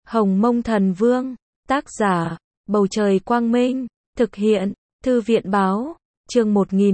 Hồng Mông Thần Vương, tác giả, Bầu Trời Quang Minh, thực hiện, Thư viện Báo, chương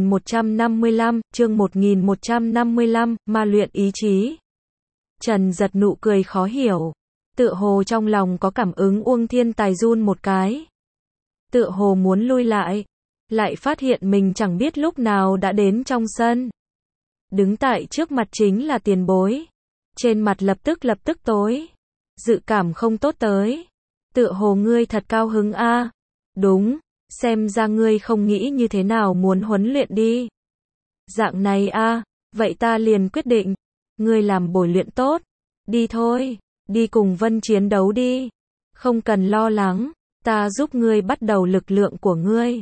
1155, ma luyện ý chí. Trần Giật nụ cười khó hiểu, tựa hồ trong lòng có cảm ứng. Uông Thiên Tài run một cái, tựa hồ muốn lui lại phát hiện mình chẳng biết lúc nào đã đến trong sân. Đứng tại trước mặt chính là tiền bối, trên mặt lập tức tối, dự cảm không tốt tới. Tựa hồ ngươi thật cao hứng a. Đúng, xem ra ngươi không nghĩ như thế nào muốn huấn luyện đi. Dạng này a, vậy ta liền quyết định, ngươi làm bồi luyện tốt, đi thôi, đi cùng Vân chiến đấu đi. Không cần lo lắng, ta giúp ngươi bắt đầu lực lượng của ngươi.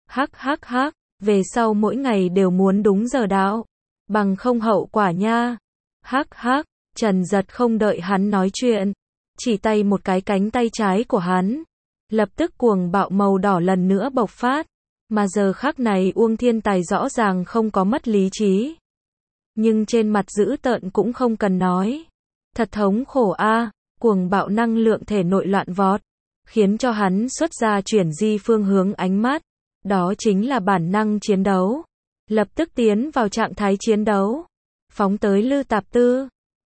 Hắc, về sau mỗi ngày đều muốn đúng giờ đạo, bằng không hậu quả nha. Hắc, Trần Giật không đợi hắn nói chuyện, chỉ tay một cái cánh tay trái của hắn, lập tức cuồng bạo màu đỏ lần nữa bộc phát, mà giờ khắc này Uông Thiên Tài rõ ràng không có mất lý trí, nhưng trên mặt dữ tợn cũng không cần nói. Thật thống khổ a, cuồng bạo năng lượng thể nội loạn vọt, khiến cho hắn xuất ra chuyển di phương hướng ánh mắt, đó chính là bản năng chiến đấu, lập tức tiến vào trạng thái chiến đấu, phóng tới Lư Tạp Tư.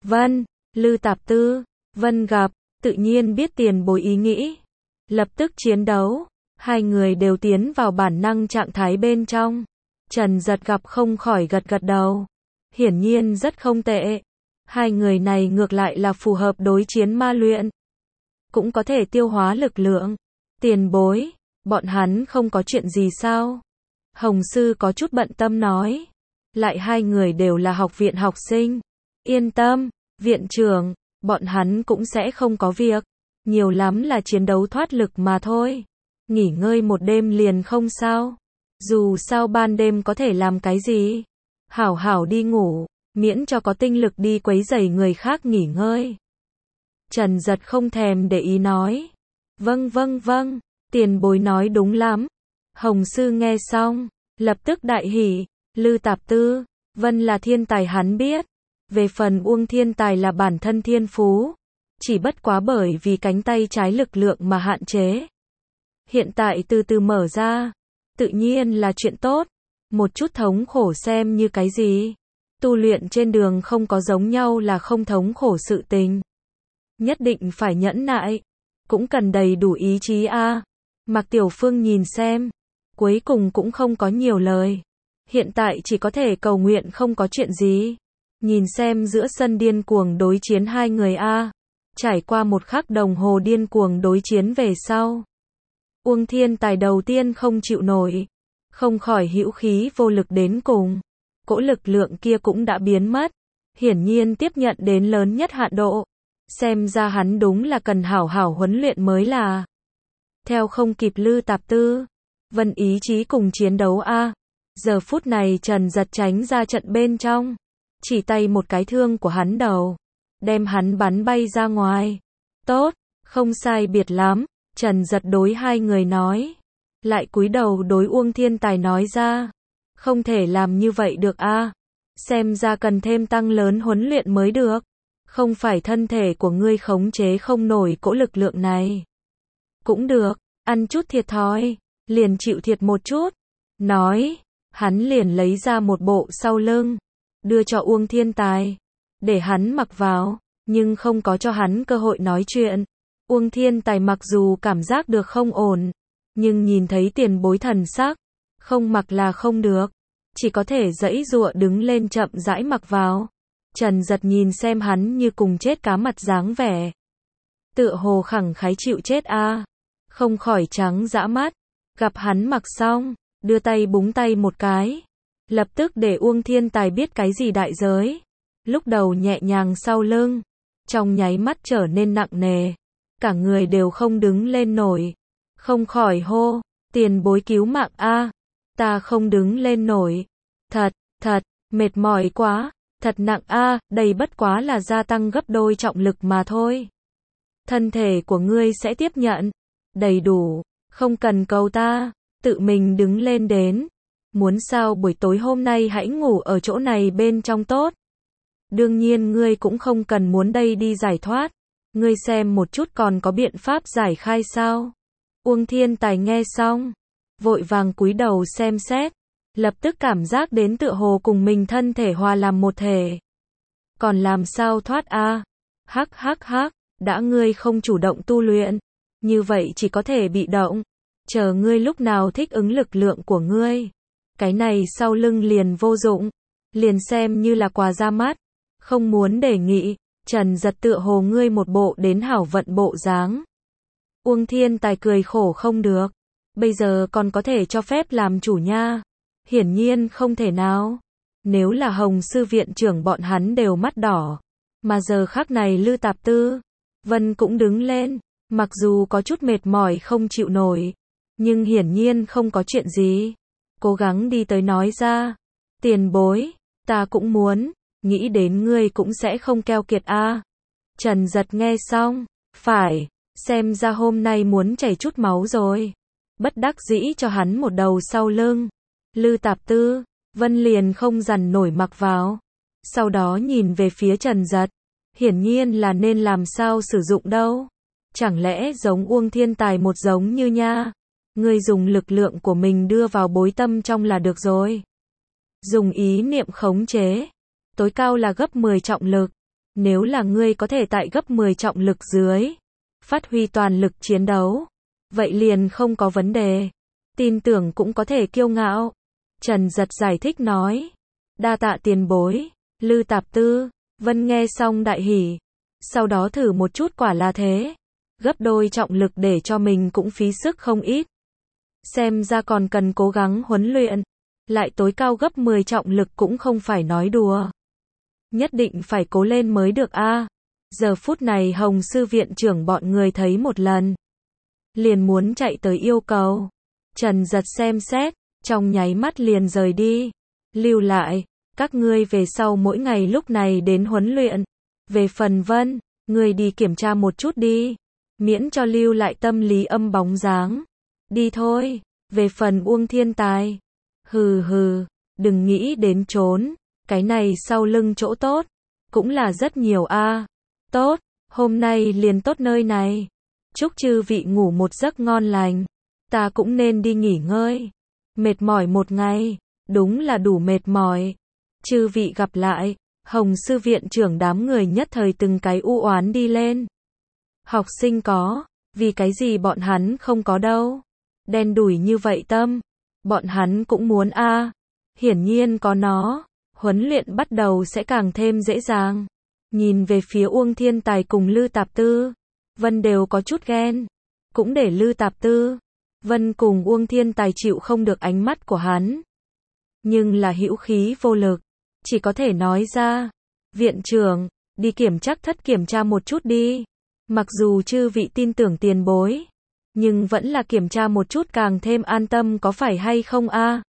Lư Tạp Tư, Vân gặp, tự nhiên biết tiền bối ý nghĩ, lập tức chiến đấu, hai người đều tiến vào bản năng trạng thái bên trong. Trần Giật gặp không khỏi gật đầu, hiển nhiên rất không tệ, hai người này ngược lại là phù hợp đối chiến ma luyện, cũng có thể tiêu hóa lực lượng. Tiền bối, bọn hắn không có chuyện gì sao? Hồng Sư có chút bận tâm nói, lại hai người đều là học viện học sinh, yên tâm, viện trưởng, bọn hắn cũng sẽ không có việc, nhiều lắm là chiến đấu thoát lực mà thôi, nghỉ ngơi một đêm liền không sao, dù sao ban đêm có thể làm cái gì, hảo đi ngủ, miễn cho có tinh lực đi quấy rầy người khác nghỉ ngơi. Trần Giật không thèm để ý nói, vâng, tiền bối nói đúng lắm. Hồng Sư nghe xong, lập tức đại hỉ, Lư Tạp Tư, Vân là thiên tài hắn biết, về phần Uông Thiên Tài là bản thân thiên phú, chỉ bất quá bởi vì cánh tay trái lực lượng mà hạn chế. Hiện tại từ từ mở ra, tự nhiên là chuyện tốt, một chút thống khổ xem như cái gì. Tu luyện trên đường không có giống nhau là không thống khổ sự tình. Nhất định phải nhẫn nại, cũng cần đầy đủ ý chí a. Mạc Tiểu Phương nhìn xem, cuối cùng cũng không có nhiều lời. Hiện tại chỉ có thể cầu nguyện không có chuyện gì. Nhìn xem giữa sân điên cuồng đối chiến hai người a. Trải qua một khắc đồng hồ điên cuồng đối chiến về sau, Uông Thiên Tài đầu tiên không chịu nổi, không khỏi hữu khí vô lực đến cùng. Cỗ lực lượng kia cũng đã biến mất, hiển nhiên tiếp nhận đến lớn nhất hạn độ. Xem ra hắn đúng là cần hảo huấn luyện mới là. Theo không kịp Lư Tạp Tư, Vân ý chí cùng chiến đấu a. Giờ phút này Trần Giật tránh ra trận bên trong, chỉ tay một cái thương của hắn đầu, đem hắn bắn bay ra ngoài. Tốt, không sai biệt lắm, Trần Giật đối hai người nói, lại cúi đầu đối Uông Thiên Tài nói ra, không thể làm như vậy được a. Xem ra cần thêm tăng lớn huấn luyện mới được, không phải thân thể của ngươi khống chế không nổi cỗ lực lượng này. Cũng được, ăn chút thiệt thòi, liền chịu thiệt một chút. Nói, hắn liền lấy ra một bộ sau lưng, đưa cho Uông Thiên Tài, để hắn mặc vào, nhưng không có cho hắn cơ hội nói chuyện. Uông Thiên Tài mặc dù cảm giác được không ổn, nhưng nhìn thấy tiền bối thần sắc, không mặc là không được, chỉ có thể giãy giụa đứng lên chậm rãi mặc vào. Trần Giật nhìn xem hắn như cùng chết cá mặt dáng vẻ, tựa hồ khẳng khái chịu chết a, không khỏi trắng dã mắt. Gặp hắn mặc xong, đưa tay búng tay một cái, lập tức để Uông Thiên Tài biết cái gì đại giới. Lúc đầu nhẹ nhàng sau lưng, trong nháy mắt trở nên nặng nề, cả người đều không đứng lên nổi, không khỏi hô, tiền bối cứu mạng a, ta không đứng lên nổi, thật, mệt mỏi quá, thật nặng a, đây bất quá là gia tăng gấp đôi trọng lực mà thôi. Thân thể của ngươi sẽ tiếp nhận, đầy đủ, không cần cầu ta, tự mình đứng lên đến. Muốn sao buổi tối hôm nay hãy ngủ ở chỗ này bên trong tốt. Đương nhiên ngươi cũng không cần muốn đây đi giải thoát, Ngươi xem một chút còn có biện pháp giải khai sao? Uông Thiên Tài nghe xong, vội vàng cúi đầu xem xét, lập tức cảm giác đến tựa hồ cùng mình thân thể hòa làm một thể. Còn làm sao thoát a? Hắc hắc hắc, đã ngươi không chủ động tu luyện, như vậy chỉ có thể bị động. Chờ ngươi lúc nào thích ứng lực lượng của ngươi, cái này sau lưng liền vô dụng, liền xem như là quà ra mắt, không muốn đề nghị. Trần Giật tựa hồ ngươi một bộ đến hảo vận bộ dáng. Uông Thiên Tài cười khổ không được, bây giờ còn có thể cho phép làm chủ nha. Hiển nhiên không thể nào. Nếu là Hồng sư viện trưởng bọn hắn đều mắt đỏ, mà giờ khắc này Lư Tạp Tư, Vân cũng đứng lên, mặc dù có chút mệt mỏi không chịu nổi, nhưng hiển nhiên không có chuyện gì. Cố gắng đi tới nói ra, tiền bối, ta cũng muốn, nghĩ đến ngươi cũng sẽ không keo kiệt a. Trần Giật nghe xong, phải, xem ra hôm nay muốn chảy chút máu rồi. Bất đắc dĩ cho hắn một đầu sau lưng. Lư Tạp Tư, Vân liền không dằn nổi mặc vào. Sau đó nhìn về phía Trần Giật, hiển nhiên là nên làm sao sử dụng đâu. Chẳng lẽ giống Uông Thiên Tài một giống như nha. Ngươi dùng lực lượng của mình đưa vào bối tâm trong là được rồi. Dùng ý niệm khống chế, tối cao là gấp 10 trọng lực. Nếu là ngươi có thể tại gấp 10 trọng lực dưới, phát huy toàn lực chiến đấu, vậy liền không có vấn đề. Tin tưởng cũng có thể kiêu ngạo. Trần Giật giải thích nói. Đa tạ tiền bối. Lư Tạp Tư, Vân nghe xong đại hỉ. Sau đó thử một chút quả là thế. Gấp đôi trọng lực để cho mình cũng phí sức không ít. Xem ra còn cần cố gắng huấn luyện. Lại tối cao gấp 10 trọng lực cũng không phải nói đùa. Nhất định phải cố lên mới được a. Giờ phút này Hồng sư viện trưởng bọn người thấy một lần, liền muốn chạy tới yêu cầu. Trần Giật xem xét, trong nháy mắt liền rời đi. Lưu lại, các ngươi về sau mỗi ngày lúc này đến huấn luyện. Về phần Vân, ngươi đi kiểm tra một chút đi, miễn cho lưu lại tâm lý âm bóng dáng. Đi thôi. Về phần Uông Thiên Tài, hừ hừ, đừng nghĩ đến trốn, cái này sau lưng chỗ tốt cũng là rất nhiều a. Tốt, hôm nay liền tốt nơi này. Chúc chư vị ngủ một giấc ngon lành. Ta cũng nên đi nghỉ ngơi. Mệt mỏi một ngày, đúng là đủ mệt mỏi. Chư vị gặp lại. Hồng sư viện trưởng đám người nhất thời từng cái u oán đi lên. Học sinh có, vì cái gì bọn hắn không có đâu. Đen đủi như vậy tâm, bọn hắn cũng muốn a. Hiển nhiên có nó, huấn luyện bắt đầu sẽ càng thêm dễ dàng. Nhìn về phía Uông Thiên Tài cùng Lư Tạp Tư, Vân đều có chút ghen. Cũng để Lư Tạp Tư, Vân cùng Uông Thiên Tài chịu không được ánh mắt của hắn. Nhưng là hữu khí vô lực, chỉ có thể nói ra. Viện trưởng, đi kiểm trắc thất kiểm tra một chút đi. Mặc dù chư vị tin tưởng tiền bối, nhưng vẫn là kiểm tra một chút càng thêm an tâm có phải hay không a?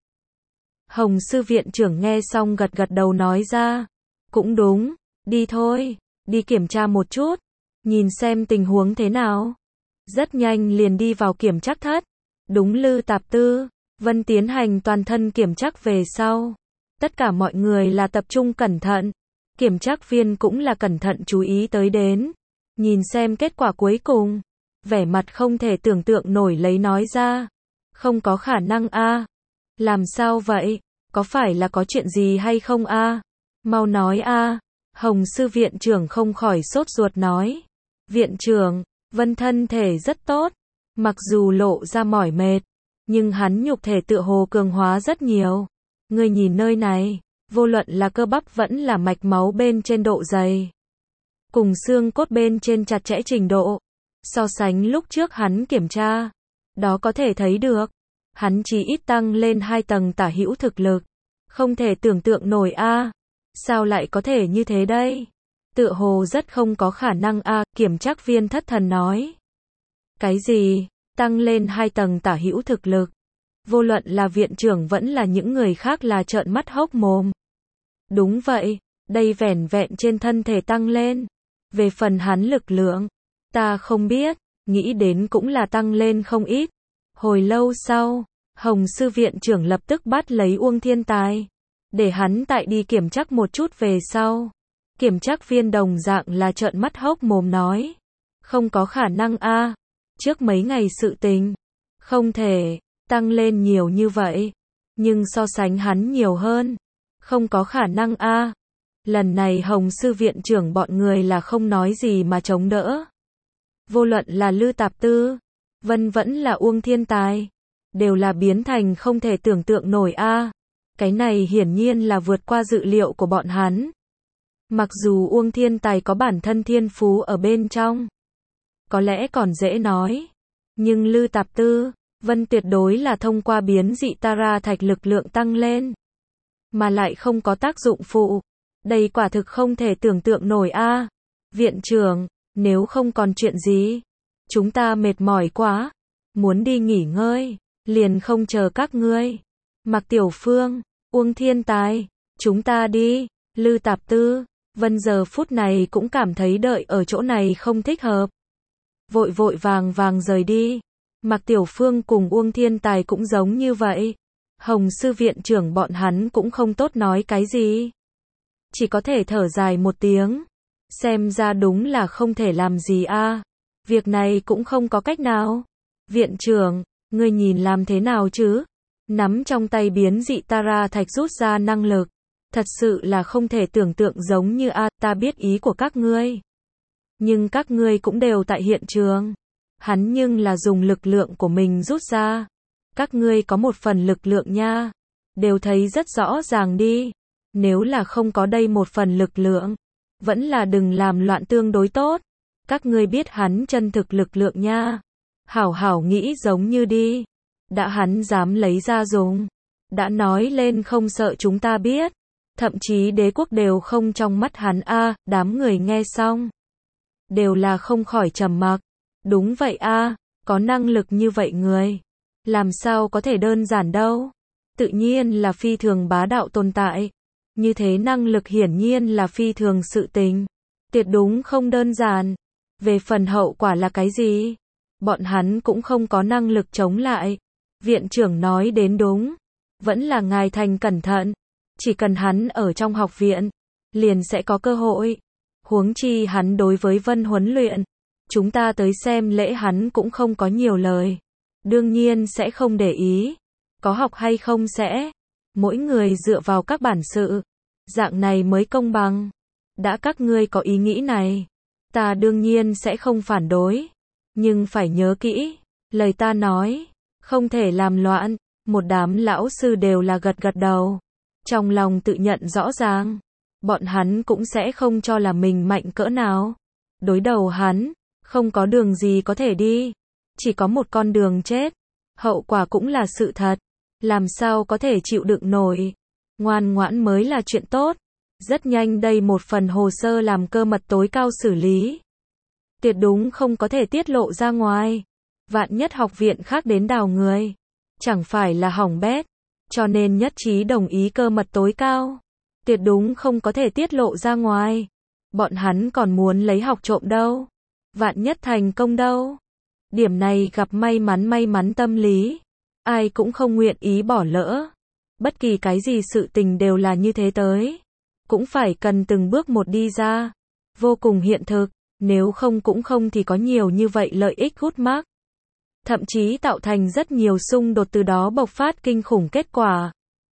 Hồng sư viện trưởng nghe xong gật gật đầu nói ra. Cũng đúng, đi thôi, đi kiểm tra một chút, nhìn xem tình huống thế nào. Rất nhanh liền đi vào kiểm trắc thất. Đúng Lư Tạp Tư, Vân tiến hành toàn thân kiểm trắc về sau. Tất cả mọi người là tập trung cẩn thận. Kiểm trắc viên cũng là cẩn thận chú ý tới đến. Nhìn xem kết quả cuối cùng. Vẻ mặt không thể tưởng tượng nổi lấy nói ra. Không có khả năng a. Làm sao vậy? Có phải là có chuyện gì hay không a? Mau nói a. Hồng sư viện trưởng không khỏi sốt ruột nói. Viện trưởng, Vân thân thể rất tốt. Mặc dù lộ ra mỏi mệt, nhưng hắn nhục thể tựa hồ cường hóa rất nhiều. Ngươi nhìn nơi này, vô luận là cơ bắp vẫn là mạch máu bên trên độ dày, cùng xương cốt bên trên chặt chẽ trình độ. So sánh lúc trước hắn kiểm tra, đó có thể thấy được, hắn chỉ ít tăng lên 2 tầng tả hữu thực lực. Không thể tưởng tượng nổi a. Sao lại có thể như thế đây? Tựa hồ rất không có khả năng a, kiểm trắc viên thất thần nói. Cái gì? Tăng lên 2 tầng tả hữu thực lực? Vô luận là viện trưởng vẫn là những người khác là trợn mắt hốc mồm. Đúng vậy, đây vẻn vẹn trên thân thể tăng lên. Về phần hắn lực lượng, ta không biết, nghĩ đến cũng là tăng lên không ít. Hồi lâu sau, Hồng sư viện trưởng lập tức bắt lấy Uông Thiên Tài, để hắn tại đi kiểm trắc một chút về sau. Kiểm trắc viên đồng dạng là trợn mắt hốc mồm nói. Không có khả năng a. Trước mấy ngày sự tình, không thể tăng lên nhiều như vậy, nhưng so sánh hắn nhiều hơn, không có khả năng a. Lần này Hồng sư viện trưởng bọn người là không nói gì mà chống đỡ. Vô luận là Lư Tạp Tư, Vân vẫn là Uông Thiên Tài, đều là biến thành không thể tưởng tượng nổi a. Cái này hiển nhiên là vượt qua dự liệu của bọn hắn. Mặc dù Uông Thiên Tài có bản thân thiên phú ở bên trong, có lẽ còn dễ nói, nhưng Lư Tạp Tư, Vân tuyệt đối là thông qua biến dị Tara thạch lực lượng tăng lên, mà lại không có tác dụng phụ. Đây quả thực không thể tưởng tượng nổi a. Viện trưởng, nếu không còn chuyện gì, chúng ta mệt mỏi quá, muốn đi nghỉ ngơi, liền không chờ các ngươi. Mạc Tiểu Phương, Uông Thiên Tài, chúng ta đi. Lư Tạp Tư, Vân giờ phút này cũng cảm thấy đợi ở chỗ này không thích hợp, vội vội vàng rời đi. Mạc Tiểu Phương cùng Uông Thiên Tài cũng giống như vậy. Hồng sư viện trưởng bọn hắn cũng không tốt nói cái gì, chỉ có thể thở dài một tiếng. Xem ra đúng là không thể làm gì a. Việc này cũng không có cách nào. Viện trưởng, ngươi nhìn làm thế nào chứ? Nắm trong tay biến dị Tara thạch rút ra năng lực, thật sự là không thể tưởng tượng giống như a. Ta biết ý của các ngươi, nhưng các ngươi cũng đều tại hiện trường. Hắn nhưng là dùng lực lượng của mình rút ra. Các ngươi có một phần lực lượng nha, đều thấy rất rõ ràng đi. Nếu là không có đây một phần lực lượng, vẫn là đừng làm loạn tương đối tốt. Các ngươi biết hắn chân thực lực lượng nha. Hảo hảo nghĩ giống như đi. Đã hắn dám lấy ra dùng, đã nói lên không sợ chúng ta biết, thậm chí đế quốc đều không trong mắt hắn a. Đám người nghe xong, đều là không khỏi trầm mặc. Đúng vậy a, có năng lực như vậy người, làm sao có thể đơn giản đâu. Tự nhiên là phi thường bá đạo tồn tại. Như thế năng lực hiển nhiên là phi thường sự tình, tuyệt đúng không đơn giản. Về phần hậu quả là cái gì, bọn hắn cũng không có năng lực chống lại. Viện trưởng nói đến đúng, vẫn là ngài thành cẩn thận, chỉ cần hắn ở trong học viện, liền sẽ có cơ hội. Huống chi hắn đối với Vân huấn luyện, chúng ta tới xem lễ hắn cũng không có nhiều lời, đương nhiên sẽ không để ý, có học hay không sẽ, mỗi người dựa vào các bản sự, dạng này mới công bằng. Đã các ngươi có ý nghĩ này, ta đương nhiên sẽ không phản đối, nhưng phải nhớ kỹ, lời ta nói, không thể làm loạn. Một đám lão sư đều là gật gật đầu, trong lòng tự nhận rõ ràng, bọn hắn cũng sẽ không cho là mình mạnh cỡ nào. Đối đầu hắn, không có đường gì có thể đi, chỉ có một con đường chết, hậu quả cũng là sự thật, làm sao có thể chịu đựng nổi. Ngoan ngoãn mới là chuyện tốt. Rất nhanh đây một phần hồ sơ làm cơ mật tối cao xử lý, tuyệt đúng không có thể tiết lộ ra ngoài. Vạn nhất học viện khác đến đào người, chẳng phải là hỏng bét, cho nên nhất trí đồng ý cơ mật tối cao, tuyệt đúng không có thể tiết lộ ra ngoài. Bọn hắn còn muốn lấy học trộm đâu, vạn nhất thành công đâu. Điểm này gặp may mắn tâm lý, ai cũng không nguyện ý bỏ lỡ. Bất kỳ cái gì sự tình đều là như thế tới, cũng phải cần từng bước một đi ra, vô cùng hiện thực, nếu không cũng không thì có nhiều như vậy lợi ích hút mác, thậm chí tạo thành rất nhiều xung đột, từ đó bộc phát kinh khủng kết quả.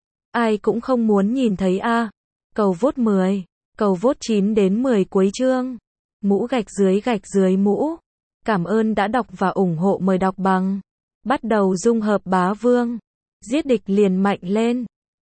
Ai cũng không muốn nhìn thấy a. Cầu vote 10, cầu vote 9 đến 10 cuối chương. Mũ gạch dưới mũ. Cảm ơn đã đọc và ủng hộ, mời đọc bằng. Bắt đầu dung hợp bá vương. Giết địch liền mạnh lên.